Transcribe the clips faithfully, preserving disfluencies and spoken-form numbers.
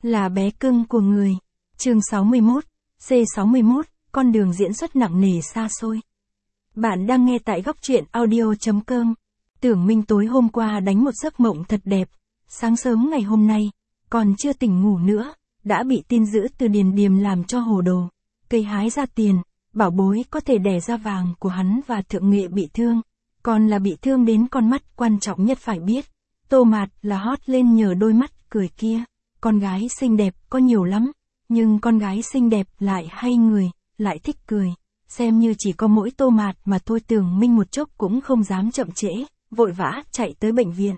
Là bé cưng của người. Chương sáu mươi mốt, C sáu mươi mốt, con đường diễn xuất nặng nề xa xôi. Bạn đang nghe tại góc truyện audio chấm com. Tưởng Minh tối hôm qua đánh một giấc mộng thật đẹp. Sáng sớm ngày hôm nay, còn chưa tỉnh ngủ nữa, đã bị tin dữ từ Điền Điềm làm cho hồ đồ. Cây hái ra tiền, bảo bối có thể đẻ ra vàng của hắn và Thượng Nghệ bị thương. Còn là bị thương đến con mắt, quan trọng nhất phải biết. Tô Mạt là hot lên nhờ đôi mắt cười kia. Con gái xinh đẹp có nhiều lắm, nhưng con gái xinh đẹp lại hay người, lại thích cười. Xem như chỉ có mỗi Tô Mạt mà thôi. Tưởng Minh một chốc cũng không dám chậm trễ, vội vã chạy tới bệnh viện.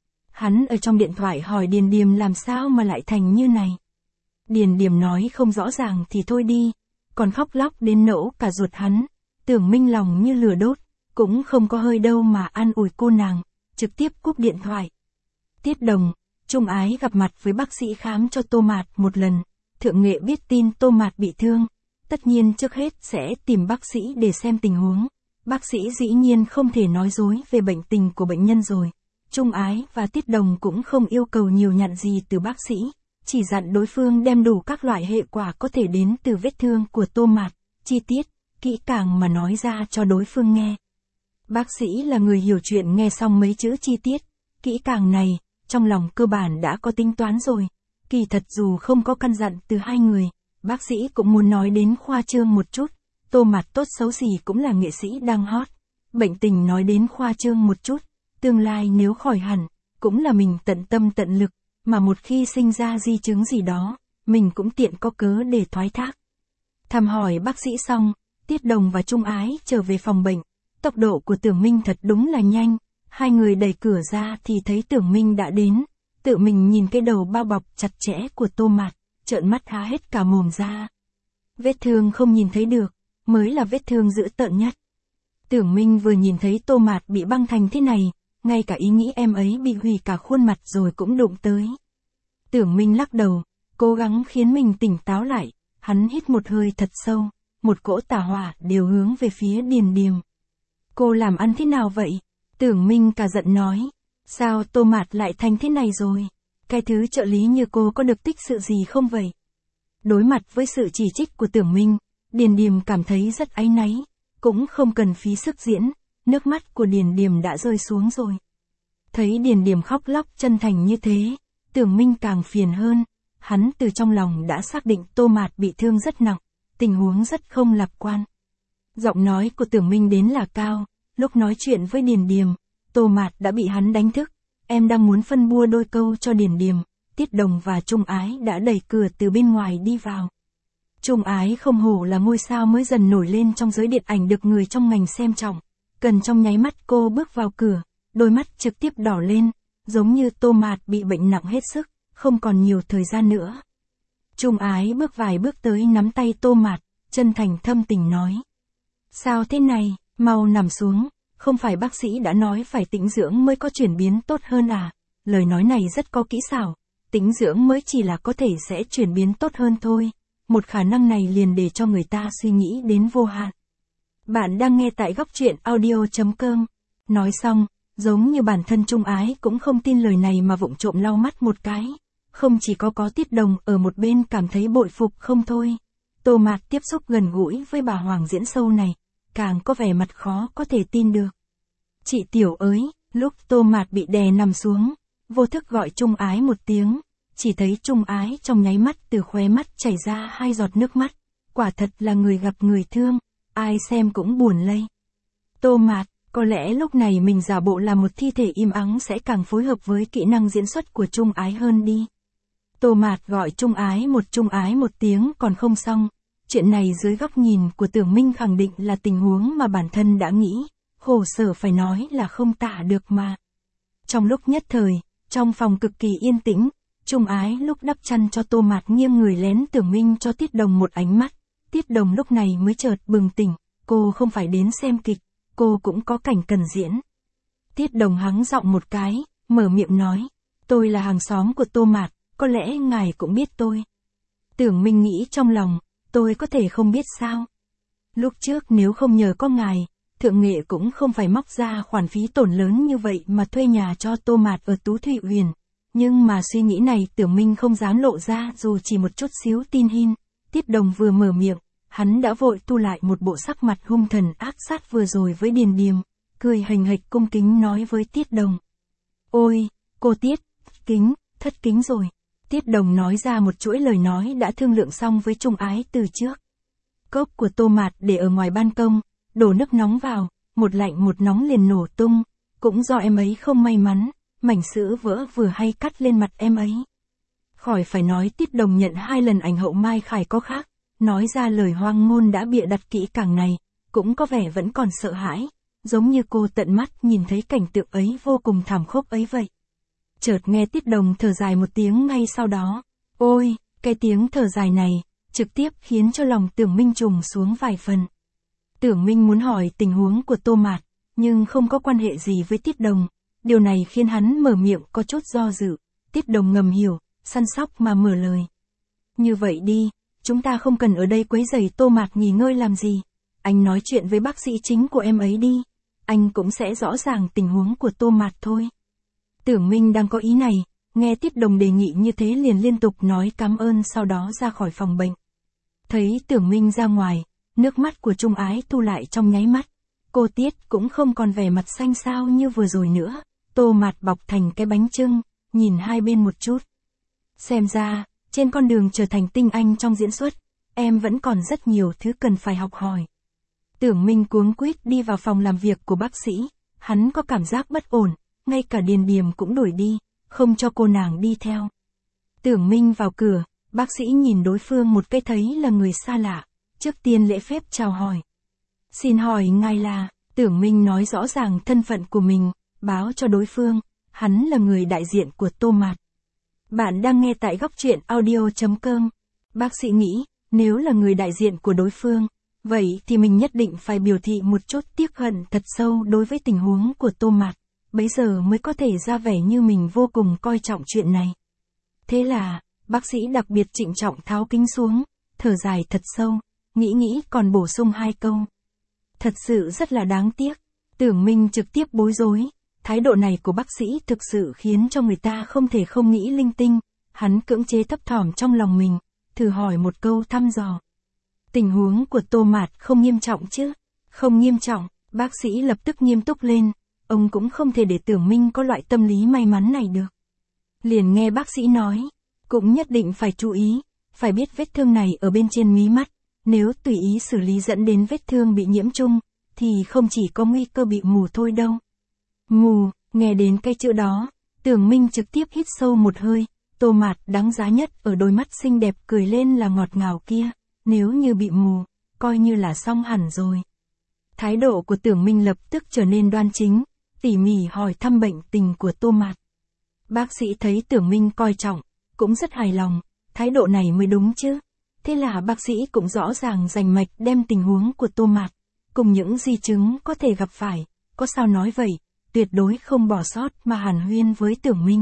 Hắn ở trong điện thoại hỏi Điền Điềm làm sao mà lại thành như này. Điền Điềm nói không rõ ràng thì thôi đi, còn khóc lóc đến nỗi cả ruột hắn. Tưởng Minh lòng như lửa đốt, cũng không có hơi đâu mà an ủi cô nàng, trực tiếp cúp điện thoại. Tiết Đồng, Trung Ái gặp mặt với bác sĩ khám cho Tô Mạt một lần. Thượng Nghệ biết tin Tô Mạt bị thương, tất nhiên trước hết sẽ tìm bác sĩ để xem tình huống. Bác sĩ dĩ nhiên không thể nói dối về bệnh tình của bệnh nhân rồi. Trung Ái và Tiết Đồng cũng không yêu cầu nhiều nhặn gì từ bác sĩ, chỉ dặn đối phương đem đủ các loại hệ quả có thể đến từ vết thương của Tô Mạt, chi tiết, kỹ càng mà nói ra cho đối phương nghe. Bác sĩ là người hiểu chuyện, nghe xong mấy chữ chi tiết, kỹ càng này, trong lòng cơ bản đã có tính toán rồi. Kỳ thật dù không có căn dặn từ hai người, bác sĩ cũng muốn nói đến khoa trương một chút. Tô Mạt tốt xấu gì cũng là nghệ sĩ đang hot. Bệnh tình nói đến khoa trương một chút, tương lai nếu khỏi hẳn, cũng là mình tận tâm tận lực, mà một khi sinh ra di chứng gì đó, mình cũng tiện có cớ để thoái thác. Thăm hỏi bác sĩ xong, Tiết Đồng và Trung Ái trở về phòng bệnh. Tốc độ của Tưởng Minh thật đúng là nhanh. Hai người đẩy cửa ra thì thấy Tưởng Minh đã đến. Tự mình nhìn cái đầu bao bọc chặt chẽ của Tô Mạt, trợn mắt há hết cả mồm ra. Vết thương không nhìn thấy được, mới là vết thương dữ tợn nhất. Tưởng Minh vừa nhìn thấy Tô Mạt bị băng thành thế này, ngay cả ý nghĩ em ấy bị hủy cả khuôn mặt rồi cũng đụng tới. Tưởng Minh lắc đầu, cố gắng khiến mình tỉnh táo lại. Hắn hít một hơi thật sâu, một cỗ tà hỏa đều hướng về phía Điền Điềm. Cô làm ăn thế nào vậy? Tưởng Minh cả giận nói. Sao Tô Mạt lại thành thế này rồi? Cái thứ trợ lý như cô có được tích sự gì không vậy? Đối mặt với sự chỉ trích của Tưởng Minh, Điền Điềm cảm thấy rất áy náy, cũng không cần phí sức diễn, nước mắt của Điền Điềm đã rơi xuống rồi. Thấy Điền Điềm khóc lóc chân thành như thế, Tưởng Minh càng phiền hơn. Hắn từ trong lòng đã xác định Tô Mạt bị thương rất nặng, tình huống rất không lạc quan. Giọng nói của Tưởng Minh đến là cao, lúc nói chuyện với Điền Điềm, Tô Mạt đã bị hắn đánh thức. Em đang muốn phân bua đôi câu cho Điền Điềm, Tiết Đồng và Trung Ái đã đẩy cửa từ bên ngoài đi vào. Trung Ái không hổ là ngôi sao mới dần nổi lên trong giới điện ảnh được người trong ngành xem trọng. Cần trong nháy mắt cô bước vào cửa, đôi mắt trực tiếp đỏ lên, giống như Tô Mạt bị bệnh nặng hết sức, không còn nhiều thời gian nữa. Trung Ái bước vài bước tới nắm tay Tô Mạt, chân thành thâm tình nói. Sao thế này, mau nằm xuống, không phải bác sĩ đã nói phải tĩnh dưỡng mới có chuyển biến tốt hơn à? Lời nói này rất có kỹ xảo, tĩnh dưỡng mới chỉ là có thể sẽ chuyển biến tốt hơn thôi. Một khả năng này liền để cho người ta suy nghĩ đến vô hạn. Bạn đang nghe tại góc truyện audio chấm com. Nói xong, giống như bản thân Trung Ái cũng không tin lời này mà vụng trộm lau mắt một cái. Không chỉ có có Tiết Đồng ở một bên cảm thấy bội phục không thôi. Tô Mạt tiếp xúc gần gũi với bà Hoàng diễn sâu này, càng có vẻ mặt khó có thể tin được. Chị Tiểu ơi, lúc Tô Mạt bị đè nằm xuống, vô thức gọi Trung Ái một tiếng, chỉ thấy Trung Ái trong nháy mắt từ khóe mắt chảy ra hai giọt nước mắt, quả thật là người gặp người thương, ai xem cũng buồn lây. Tô Mạt, có lẽ lúc này mình giả bộ là một thi thể im ắng sẽ càng phối hợp với kỹ năng diễn xuất của Trung Ái hơn đi. Tô Mạt gọi Trung Ái một Trung Ái một tiếng còn không xong. Chuyện này dưới góc nhìn của Tưởng Minh khẳng định là tình huống mà bản thân đã nghĩ, khổ sở phải nói là không tả được mà. Trong lúc nhất thời, trong phòng cực kỳ yên tĩnh, Trung Ái lúc đắp chăn cho Tô Mạt nghiêng người lén Tưởng Minh cho Tiết Đồng một ánh mắt. Tiết Đồng lúc này mới chợt bừng tỉnh, cô không phải đến xem kịch, cô cũng có cảnh cần diễn. Tiết Đồng hắng giọng một cái, mở miệng nói, tôi là hàng xóm của Tô Mạt, có lẽ ngài cũng biết tôi. Tưởng Minh nghĩ trong lòng, tôi có thể không biết sao. Lúc trước nếu không nhờ có ngài, Thượng Nghệ cũng không phải móc ra khoản phí tổn lớn như vậy mà thuê nhà cho Tô Mạt ở Tú Thụy Huyền. Nhưng mà suy nghĩ này Tưởng Minh không dám lộ ra dù chỉ một chút xíu tin hin. Tiết Đồng vừa mở miệng, hắn đã vội tu lại một bộ sắc mặt hung thần ác sát vừa rồi với Điền Điềm, cười hành hạch cung kính nói với Tiết Đồng. Ôi, cô Tiết, kính, thất kính rồi. Tiết Đồng nói ra một chuỗi lời nói đã thương lượng xong với Trung Ái từ trước. Cốc của tô mạt để ở ngoài ban công, đổ nước nóng vào, một lạnh một nóng liền nổ tung, cũng do em ấy không may mắn, mảnh sữa vỡ vừa hay cắt lên mặt em ấy. Khỏi phải nói Tiết Đồng nhận hai lần ảnh hậu Mai Khải có khác, nói ra lời hoang ngôn đã bịa đặt kỹ càng này, cũng có vẻ vẫn còn sợ hãi, giống như cô tận mắt nhìn thấy cảnh tượng ấy vô cùng thảm khốc ấy vậy. Chợt nghe Tiết Đồng thở dài một tiếng ngay sau đó, ôi, cái tiếng thở dài này, trực tiếp khiến cho lòng Tưởng Minh trùng xuống vài phần. Tưởng Minh muốn hỏi tình huống của Tô Mạt, nhưng không có quan hệ gì với Tiết Đồng, điều này khiến hắn mở miệng có chút do dự. Tiết Đồng ngầm hiểu, săn sóc mà mở lời. Như vậy đi, chúng ta không cần ở đây quấy rầy Tô Mạt nghỉ ngơi làm gì, anh nói chuyện với bác sĩ chính của em ấy đi, anh cũng sẽ rõ ràng tình huống của Tô Mạt thôi. Tưởng Minh đang có ý này, nghe Tiết Đồng đề nghị như thế liền liên tục nói cảm ơn sau đó ra khỏi phòng bệnh. Thấy Tưởng Minh ra ngoài, nước mắt của Trung Ái thu lại trong nháy mắt, cô Tiết cũng không còn vẻ mặt xanh xao như vừa rồi nữa, Tô Mạt bọc thành cái bánh chưng, nhìn hai bên một chút. Xem ra, trên con đường trở thành tinh anh trong diễn xuất, em vẫn còn rất nhiều thứ cần phải học hỏi. Tưởng Minh cuống quýt đi vào phòng làm việc của bác sĩ, hắn có cảm giác bất ổn, ngay cả Điền Điềm cũng đuổi đi, không cho cô nàng đi theo. Tưởng Minh vào cửa, bác sĩ nhìn đối phương một cái thấy là người xa lạ, trước tiên lễ phép chào hỏi. Xin hỏi ngài là, Tưởng Minh nói rõ ràng thân phận của mình, báo cho đối phương, hắn là người đại diện của Tô Mạt. Bạn đang nghe tại góc truyện audio chấm com. Bác sĩ nghĩ, nếu là người đại diện của đối phương, vậy thì mình nhất định phải biểu thị một chút tiếc hận thật sâu đối với tình huống của Tô Mạt, bấy giờ mới có thể ra vẻ như mình vô cùng coi trọng chuyện này. Thế là, bác sĩ đặc biệt trịnh trọng tháo kính xuống, thở dài thật sâu, nghĩ nghĩ còn bổ sung hai câu. Thật sự rất là đáng tiếc. Tưởng Minh trực tiếp bối rối, thái độ này của bác sĩ thực sự khiến cho người ta không thể không nghĩ linh tinh, hắn cưỡng chế thấp thỏm trong lòng mình, thử hỏi một câu thăm dò. Tình huống của Tô Mạt không nghiêm trọng chứ? Không nghiêm trọng, bác sĩ lập tức nghiêm túc lên, ông cũng không thể để Tưởng Minh có loại tâm lý may mắn này được. Liền nghe bác sĩ nói, cũng nhất định phải chú ý, phải biết vết thương này ở bên trên mí mắt, nếu tùy ý xử lý dẫn đến vết thương bị nhiễm trùng, thì không chỉ có nguy cơ bị mù thôi đâu. Mù, nghe đến cái chữ đó, Tưởng Minh trực tiếp hít sâu một hơi, Tô Mạt đáng giá nhất ở đôi mắt xinh đẹp cười lên là ngọt ngào kia, nếu như bị mù, coi như là xong hẳn rồi. Thái độ của Tưởng Minh lập tức trở nên đoan chính, tỉ mỉ hỏi thăm bệnh tình của Tô Mạt. Bác sĩ thấy Tưởng Minh coi trọng, cũng rất hài lòng, thái độ này mới đúng chứ. Thế là bác sĩ cũng rõ ràng rành mạch đem tình huống của Tô Mạt, cùng những di chứng có thể gặp phải, có sao nói vậy, tuyệt đối không bỏ sót mà hàn huyên với Tưởng Minh.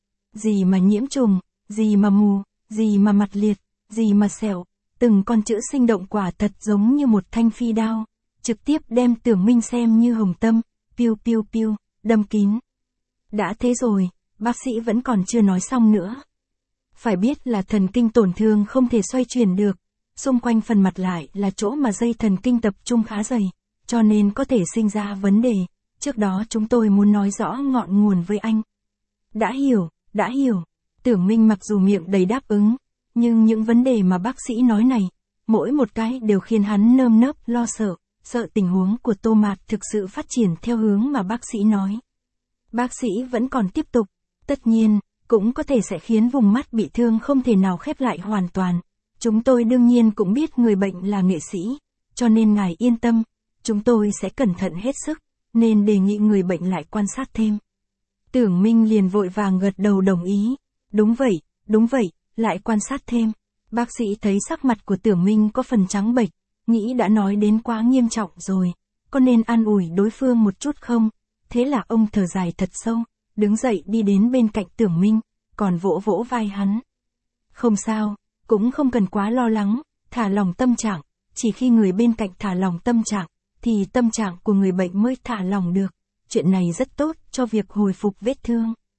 Gì mà nhiễm trùng, gì mà mù, gì mà mặt liệt, gì mà sẹo, từng con chữ sinh động quả thật giống như một thanh phi đao, trực tiếp đem Tưởng Minh xem như hồng tâm, piu piu piu, đâm kín. Đã thế rồi, bác sĩ vẫn còn chưa nói xong nữa. Phải biết là thần kinh tổn thương không thể xoay chuyển được, xung quanh phần mặt lại là chỗ mà dây thần kinh tập trung khá dày, cho nên có thể sinh ra vấn đề, trước đó chúng tôi muốn nói rõ ngọn nguồn với anh. Đã hiểu, đã hiểu, Tưởng Minh mặc dù miệng đầy đáp ứng, nhưng những vấn đề mà bác sĩ nói này, mỗi một cái đều khiến hắn nơm nớp lo sợ, sợ tình huống của Tô Mạt thực sự phát triển theo hướng mà bác sĩ nói. Bác sĩ vẫn còn tiếp tục, tất nhiên, cũng có thể sẽ khiến vùng mắt bị thương không thể nào khép lại hoàn toàn. Chúng tôi đương nhiên cũng biết người bệnh là nghệ sĩ, cho nên ngài yên tâm, chúng tôi sẽ cẩn thận hết sức, nên đề nghị người bệnh lại quan sát thêm. Tưởng Minh liền vội vàng gật đầu đồng ý, đúng vậy, đúng vậy, lại quan sát thêm. Bác sĩ thấy sắc mặt của Tưởng Minh có phần trắng bệch, nghĩ đã nói đến quá nghiêm trọng rồi, có nên an ủi đối phương một chút không? Thế là ông thở dài thật sâu, đứng dậy đi đến bên cạnh Tưởng Minh, còn vỗ vỗ vai hắn. Không sao, cũng không cần quá lo lắng, thả lòng tâm trạng, chỉ khi người bên cạnh thả lòng tâm trạng, thì tâm trạng của người bệnh mới thả lòng được, chuyện này rất tốt cho việc hồi phục vết thương.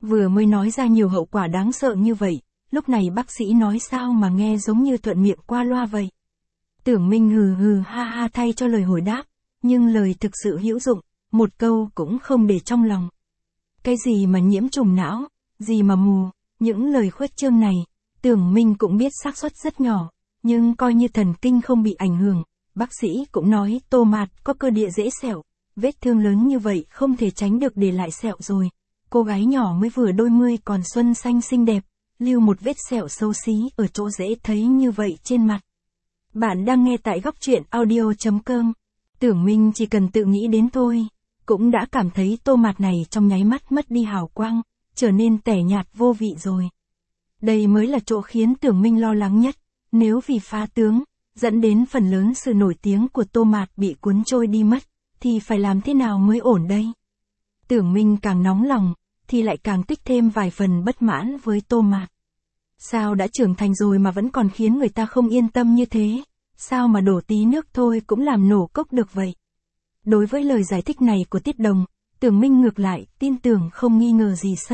Vừa mới nói ra nhiều hậu quả đáng sợ như vậy, lúc này bác sĩ nói sao mà nghe giống như thuận miệng qua loa vậy. Tưởng Minh hừ hừ ha ha thay cho lời hồi đáp, nhưng lời thực sự hữu dụng, một câu cũng không để trong lòng. Cái gì mà nhiễm trùng não, gì mà mù, những lời khuếch trương này, Tưởng Minh cũng biết xác suất rất nhỏ, nhưng coi như thần kinh không bị ảnh hưởng, bác sĩ cũng nói tô mạt có cơ địa dễ sẹo, vết thương lớn như vậy không thể tránh được để lại sẹo rồi. Cô gái nhỏ mới vừa đôi mươi còn xuân xanh xinh đẹp, lưu một vết sẹo xấu xí ở chỗ dễ thấy như vậy trên mặt. Bạn đang nghe tại góc truyện audio chấm com. Tưởng Minh chỉ cần tự nghĩ đến thôi, cũng đã cảm thấy tô mạt này trong nháy mắt mất đi hào quang, trở nên tẻ nhạt vô vị rồi. Đây mới là chỗ khiến Tưởng Minh lo lắng nhất, nếu vì phá tướng, dẫn đến phần lớn sự nổi tiếng của tô mạt bị cuốn trôi đi mất, thì phải làm thế nào mới ổn đây? Tưởng Minh càng nóng lòng, thì lại càng tích thêm vài phần bất mãn với tô mạt. Sao đã trưởng thành rồi mà vẫn còn khiến người ta không yên tâm như thế? Sao mà đổ tí nước thôi cũng làm nổ cốc được vậy? Đối với lời giải thích này của Tiết Đồng, Tưởng Minh ngược lại, tin tưởng không nghi ngờ gì sất.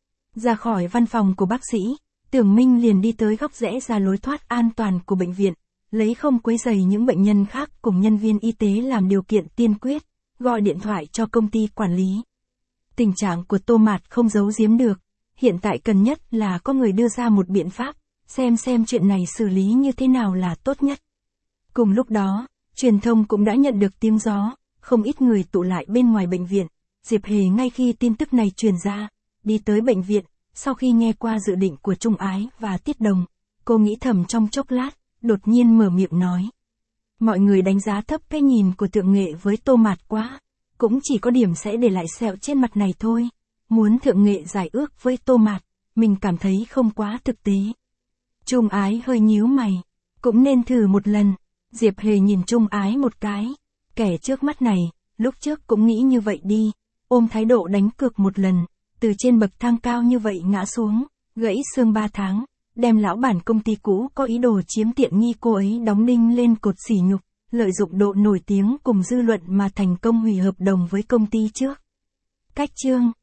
Ra khỏi văn phòng của bác sĩ, Tưởng Minh liền đi tới góc rẽ ra lối thoát an toàn của bệnh viện, lấy không quấy rầy những bệnh nhân khác cùng nhân viên y tế làm điều kiện tiên quyết, gọi điện thoại cho công ty quản lý. Tình trạng của tô mạt không giấu giếm được, hiện tại cần nhất là có người đưa ra một biện pháp, xem xem chuyện này xử lý như thế nào là tốt nhất. Cùng lúc đó, truyền thông cũng đã nhận được tiếng gió, không ít người tụ lại bên ngoài bệnh viện. Diệp Hề ngay khi tin tức này truyền ra, đi tới bệnh viện, sau khi nghe qua dự định của Trung Ái và Tiết Đồng, cô nghĩ thầm trong chốc lát, đột nhiên mở miệng nói. Mọi người đánh giá thấp cái nhìn của Thượng Nghệ với tô mạt quá, cũng chỉ có điểm sẽ để lại sẹo trên mặt này thôi. Muốn Thượng Nghệ giải ước với tô mạt, mình cảm thấy không quá thực tế. Trung Ái hơi nhíu mày, cũng nên thử một lần. Diệp Hề nhìn Trung Ái một cái, kẻ trước mắt này, lúc trước cũng nghĩ như vậy đi, ôm thái độ đánh cược một lần, từ trên bậc thang cao như vậy ngã xuống, gãy xương ba tháng, đem lão bản công ty cũ có ý đồ chiếm tiện nghi cô ấy đóng đinh lên cột sỉ nhục, lợi dụng độ nổi tiếng cùng dư luận mà thành công hủy hợp đồng với công ty trước. Cách chương